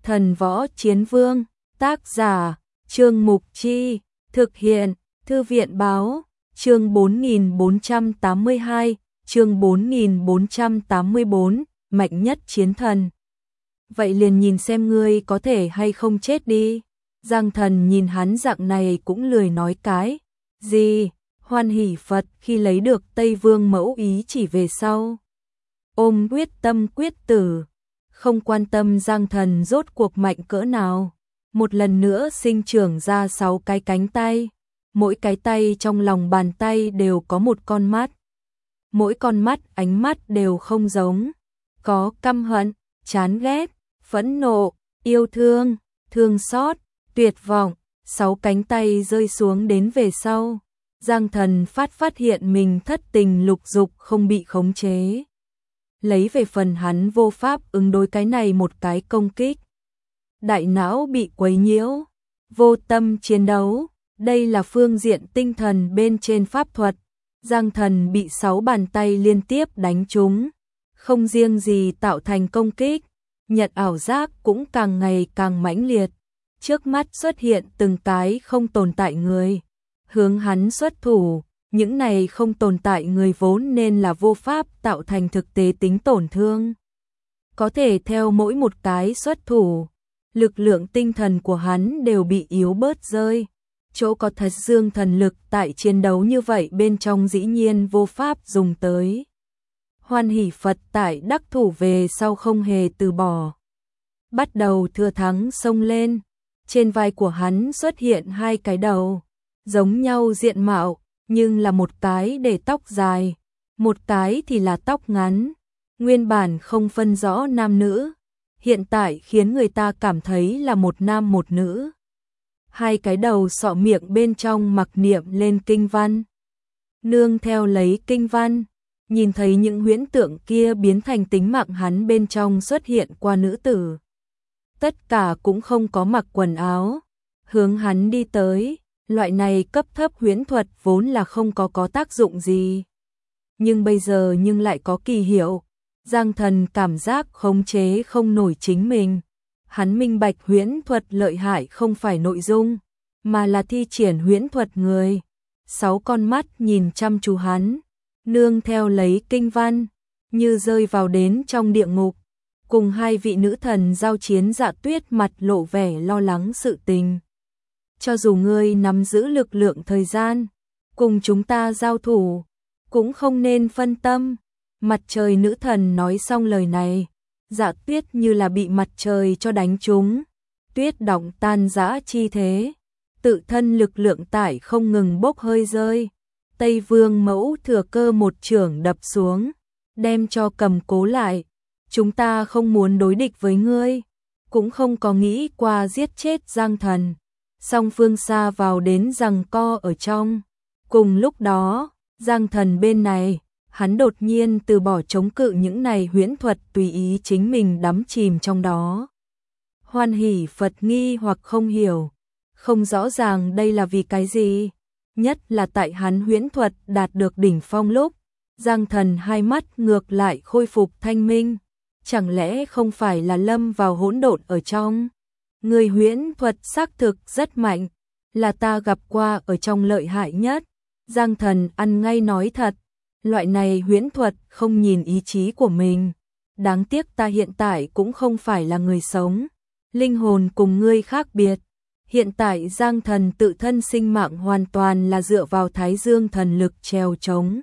Thần Võ Chiến Vương, tác giả, Trương Mục Chi, thực hiện, Thư viện Báo, chương 4482, chương 4484, mạnh nhất chiến thần. Vậy liền nhìn xem ngươi có thể hay không chết đi. Giang Thần nhìn hắn dạng này cũng lười nói cái gì. Hoan hỉ Phật khi lấy được Tây Vương mẫu ý chỉ về sau, ôm quyết tâm quyết tử, không quan tâm Giang Thần rốt cuộc mạnh cỡ nào. Một lần nữa sinh trưởng ra 6 cái cánh tay, mỗi cái tay trong lòng bàn tay đều có một con mắt. Mỗi con mắt ánh mắt đều không giống, có căm hận, chán ghét, phẫn nộ, yêu thương, thương xót, tuyệt vọng. 6 cánh tay rơi xuống đến về sau, Giang Thần phát hiện mình thất tình lục dục không bị khống chế. Lấy về phần hắn vô pháp ứng đối cái này một cái công kích. Đại não bị quấy nhiễu, vô tâm chiến đấu, đây là phương diện tinh thần bên trên pháp thuật. Giang Thần bị 6 bàn tay liên tiếp đánh trúng, không riêng gì tạo thành công kích, nhận ảo giác cũng càng ngày càng mãnh liệt. Trước mắt xuất hiện từng cái không tồn tại người, hướng hắn xuất thủ, những này không tồn tại người vốn nên là vô pháp tạo thành thực tế tính tổn thương. Có thể theo mỗi một cái xuất thủ, lực lượng tinh thần của hắn đều bị yếu bớt rơi. Chỗ có thật dương thần lực tại chiến đấu như vậy bên trong dĩ nhiên vô pháp dùng tới. Hoan hỉ Phật tại đắc thủ về sau không hề từ bỏ, bắt đầu thừa thắng xông lên. Trên vai của hắn xuất hiện 2 cái đầu, giống nhau diện mạo, nhưng là một cái để tóc dài, một cái thì là tóc ngắn, nguyên bản không phân rõ nam nữ, hiện tại khiến người ta cảm thấy là một nam một nữ. 2 cái đầu sọ miệng bên trong mặc niệm lên kinh văn. Nương theo lấy kinh văn, nhìn thấy những huyễn tượng kia biến thành tính mạng hắn bên trong xuất hiện qua nữ tử. Tất cả cũng không có mặc quần áo, hướng hắn đi tới. Loại này cấp thấp huyễn thuật vốn là không có tác dụng gì, nhưng bây giờ lại có kỳ hiệu. Giang Thần cảm giác khống chế không nổi chính mình. Hắn minh bạch huyễn thuật lợi hại không phải nội dung, mà là thi triển huyễn thuật người. 6 con mắt nhìn chăm chú hắn, nương theo lấy kinh văn, như rơi vào đến trong địa ngục. Cùng 2 vị nữ thần giao chiến, Dạ Tuyết mặt lộ vẻ lo lắng sự tình. Cho dù ngươi nắm giữ lực lượng thời gian, cùng chúng ta giao thủ, cũng không nên phân tâm. Mặt trời nữ thần nói xong lời này, Dạ Tuyết như là bị mặt trời cho đánh trúng, tuyết động tan rã chi thế, tự thân lực lượng tải không ngừng bốc hơi rơi. Tây Vương mẫu thừa cơ một chưởng đập xuống, đem cho cầm cố lại. Chúng ta không muốn đối địch với ngươi, cũng không có nghĩ qua giết chết Giang Thần. Song phương xa vào đến giằng co ở trong. Cùng lúc đó, Giang Thần bên này, hắn đột nhiên từ bỏ chống cự những này huyễn thuật, tùy ý chính mình đắm chìm trong đó. Hoan hỉ Phật nghi hoặc không hiểu, không rõ ràng đây là vì cái gì. Nhất là tại hắn huyễn thuật đạt được đỉnh phong lúc, Giang Thần hai mắt ngược lại khôi phục thanh minh. Chẳng lẽ không phải là lâm vào hỗn độn ở trong? Người huyễn thuật xác thực rất mạnh, là ta gặp qua ở trong lợi hại nhất. Giang Thần ăn ngay nói thật, loại này huyễn thuật không nhìn ý chí của mình. Đáng tiếc ta hiện tại cũng không phải là người sống, linh hồn cùng ngươi khác biệt. Hiện tại Giang Thần tự thân sinh mạng hoàn toàn là dựa vào Thái Dương thần lực trèo trống.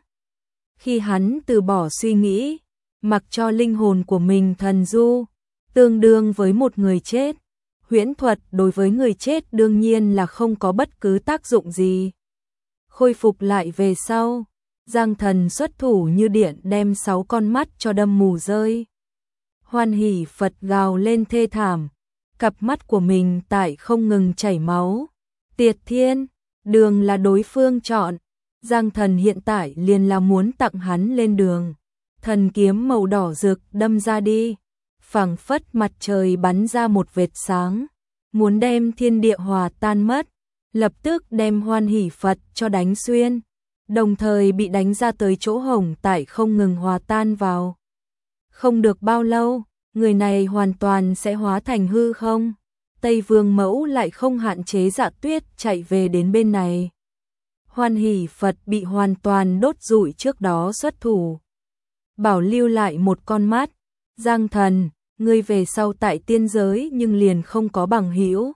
Khi hắn từ bỏ suy nghĩ, mặc cho linh hồn của mình thần du, tương đương với một người chết. Huyễn thuật đối với người chết đương nhiên là không có bất cứ tác dụng gì. Khôi phục lại về sau, Giang Thần xuất thủ như điện đem 6 con mắt cho đâm mù rơi. Hoan hỉ Phật gào lên thê thảm, cặp mắt của mình tại không ngừng chảy máu. Tiệt thiên, đường là đối phương chọn, Giang Thần hiện tại liền là muốn tặng hắn lên đường. Thần kiếm màu đỏ rực đâm ra đi, phảng phất mặt trời bắn ra một vệt sáng, muốn đem thiên địa hòa tan mất, lập tức đem Hoan hỉ Phật cho đánh xuyên, đồng thời bị đánh ra tới chỗ hổng tại không ngừng hòa tan vào. Không được bao lâu, người này hoàn toàn sẽ hóa thành hư không. Tây Vương Mẫu lại không hạn chế Dạ Tuyết chạy về đến bên này. Hoan Hỷ Phật bị hoàn toàn đốt rụi trước đó xuất thủ. Bảo lưu lại một con mắt. Giang Thần, ngươi về sau tại tiên giới nhưng liền không có bằng hữu.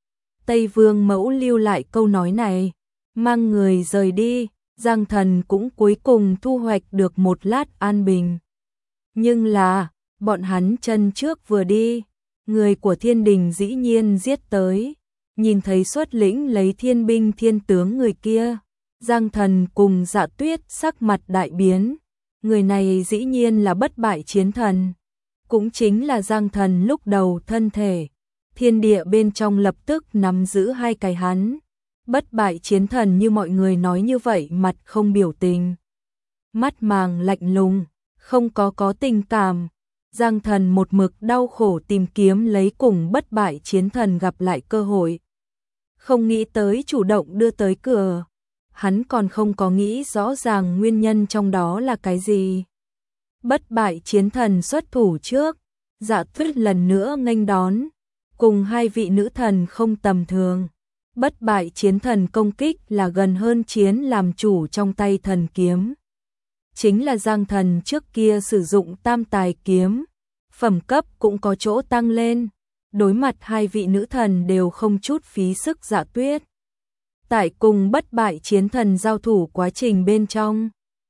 Tây Vương Mẫu lưu lại câu nói này, mang người rời đi. Giang Thần cũng cuối cùng thu hoạch được một lát an bình. Nhưng là, bọn hắn chân trước vừa đi, người của thiên đình dĩ nhiên giết tới. Nhìn thấy xuất lĩnh lấy thiên binh thiên tướng người kia, Giang Thần cùng Dạ Tuyết sắc mặt đại biến. Người này dĩ nhiên là bất bại chiến thần. Cũng chính là Giang Thần lúc đầu thân thể. Thiên địa bên trong lập tức nắm giữ hai cái hắn. Bất bại chiến thần như mọi người nói như vậy, mặt không biểu tình. Mắt màng lạnh lùng, không có tình cảm. Giang Thần một mực đau khổ tìm kiếm lấy cùng bất bại chiến thần gặp lại cơ hội. Không nghĩ tới chủ động đưa tới cửa. Hắn còn không có nghĩ rõ ràng nguyên nhân trong đó là cái gì. Bất bại chiến thần xuất thủ trước, Dạ Tuyết lần nữa nghênh đón, cùng hai vị nữ thần không tầm thường. Bất bại chiến thần công kích là gần hơn chiến làm chủ trong tay thần kiếm. Chính là Giang Thần trước kia sử dụng tam tài kiếm, phẩm cấp cũng có chỗ tăng lên. Đối mặt hai vị nữ thần đều không chút phí sức. Dạ Tuyết tại cùng bất bại chiến thần giao thủ quá trình bên trong,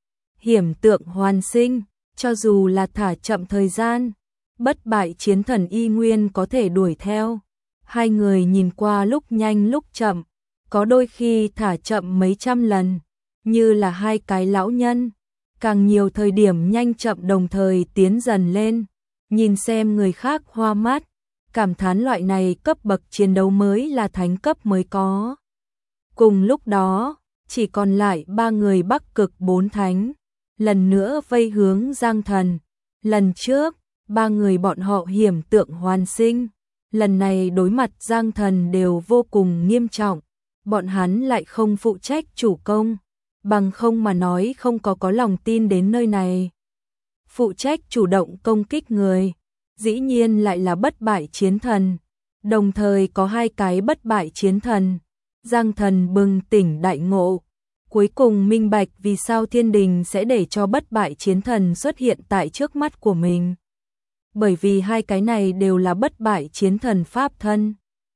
hiểm tượng hoàn sinh, cho dù là thả chậm thời gian, bất bại chiến thần y nguyên có thể đuổi theo. Hai người nhìn qua lúc nhanh lúc chậm, có đôi khi thả chậm mấy trăm lần, như là hai cái lão nhân, càng nhiều thời điểm nhanh chậm đồng thời tiến dần lên, nhìn xem người khác hoa mắt, cảm thán loại này cấp bậc chiến đấu mới là thánh cấp mới có. Cùng lúc đó, chỉ còn lại ba người Bắc Cực bốn thánh, lần nữa vây hướng Giang Thần. Lần trước, ba người bọn họ hiểm tượng hoàn sinh, lần này đối mặt Giang Thần đều vô cùng nghiêm trọng, bọn hắn lại không phụ trách chủ công, bằng không mà nói không có lòng tin đến nơi này. Phụ trách chủ động công kích người, dĩ nhiên lại là bất bại chiến thần, đồng thời có hai cái bất bại chiến thần. Giang Thần bừng tỉnh đại ngộ, cuối cùng minh bạch vì sao thiên đình sẽ để cho bất bại chiến thần xuất hiện tại trước mắt của mình. Bởi vì hai cái này đều là bất bại chiến thần pháp thân.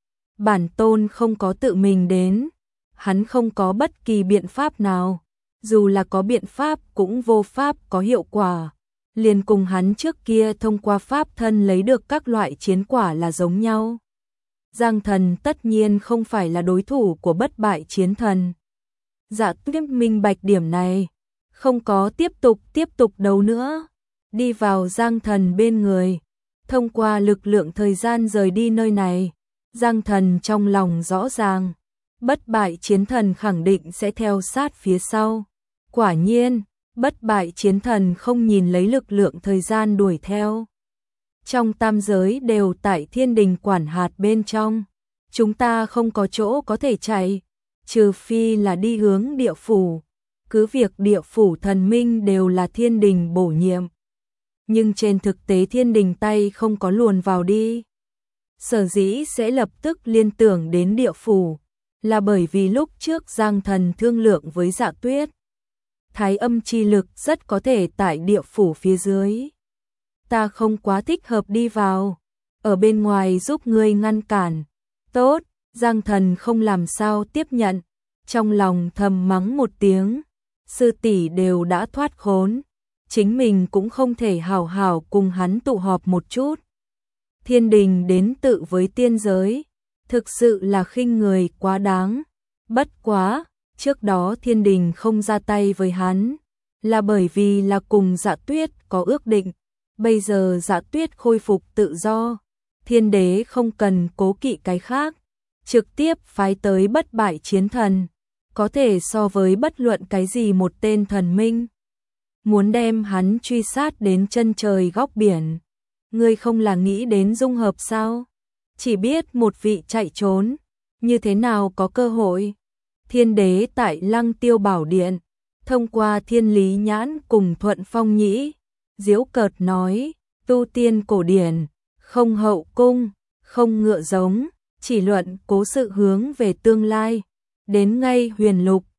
Bản tôn không có tự mình đến, hắn không có bất kỳ biện pháp nào, dù là có biện pháp cũng vô pháp có hiệu quả. Liền cùng hắn trước kia thông qua pháp thân lấy được các loại chiến quả là giống nhau. Giang Thần tất nhiên không phải là đối thủ của bất bại chiến thần. Dạ Tuyết minh bạch điểm này, không có tiếp tục đấu nữa, đi vào Giang Thần bên người, thông qua lực lượng thời gian rời đi nơi này. Giang Thần trong lòng rõ ràng, bất bại chiến thần khẳng định sẽ theo sát phía sau. Quả nhiên, bất bại chiến thần không nhìn lấy lực lượng thời gian đuổi theo. Trong tam giới đều tại thiên đình quản hạt bên trong, chúng ta không có chỗ có thể chạy, trừ phi là đi hướng địa phủ. Cứ việc địa phủ thần minh đều là thiên đình bổ nhiệm, nhưng trên thực tế thiên đình tay không có luồn vào đi. Sở dĩ sẽ lập tức liên tưởng đến địa phủ, là bởi vì lúc trước Giang Thần thương lượng với Dạ Tuyết, thái âm chi lực rất có thể tại địa phủ phía dưới. Ta không quá thích hợp đi vào, ở bên ngoài giúp ngươi ngăn cản. Tốt, Giang Thần không làm sao tiếp nhận, trong lòng thầm mắng một tiếng, sư tỷ đều đã thoát khốn, chính mình cũng không thể hảo hảo cùng hắn tụ họp một chút. Thiên đình đến tự với tiên giới, thực sự là khinh người quá đáng. Bất quá, trước đó thiên đình không ra tay với hắn, là bởi vì là cùng Dạ Tuyết có ước định. Bây giờ Dạ Tuyết khôi phục tự do, thiên đế không cần cố kỵ cái khác, trực tiếp phái tới bất bại chiến thần, có thể so với bất luận cái gì một tên thần minh. Muốn đem hắn truy sát đến chân trời góc biển, ngươi không là nghĩ đến dung hợp sao? Chỉ biết một vị chạy trốn, như thế nào có cơ hội? Thiên đế tại Lăng Tiêu Bảo Điện, thông qua Thiên Lý Nhãn cùng Thuận Phong Nhĩ, giễu cợt nói, tu tiên cổ điển, không hậu cung, không ngựa giống, chỉ luận cố sự hướng về tương lai. Đến ngay huyền lục,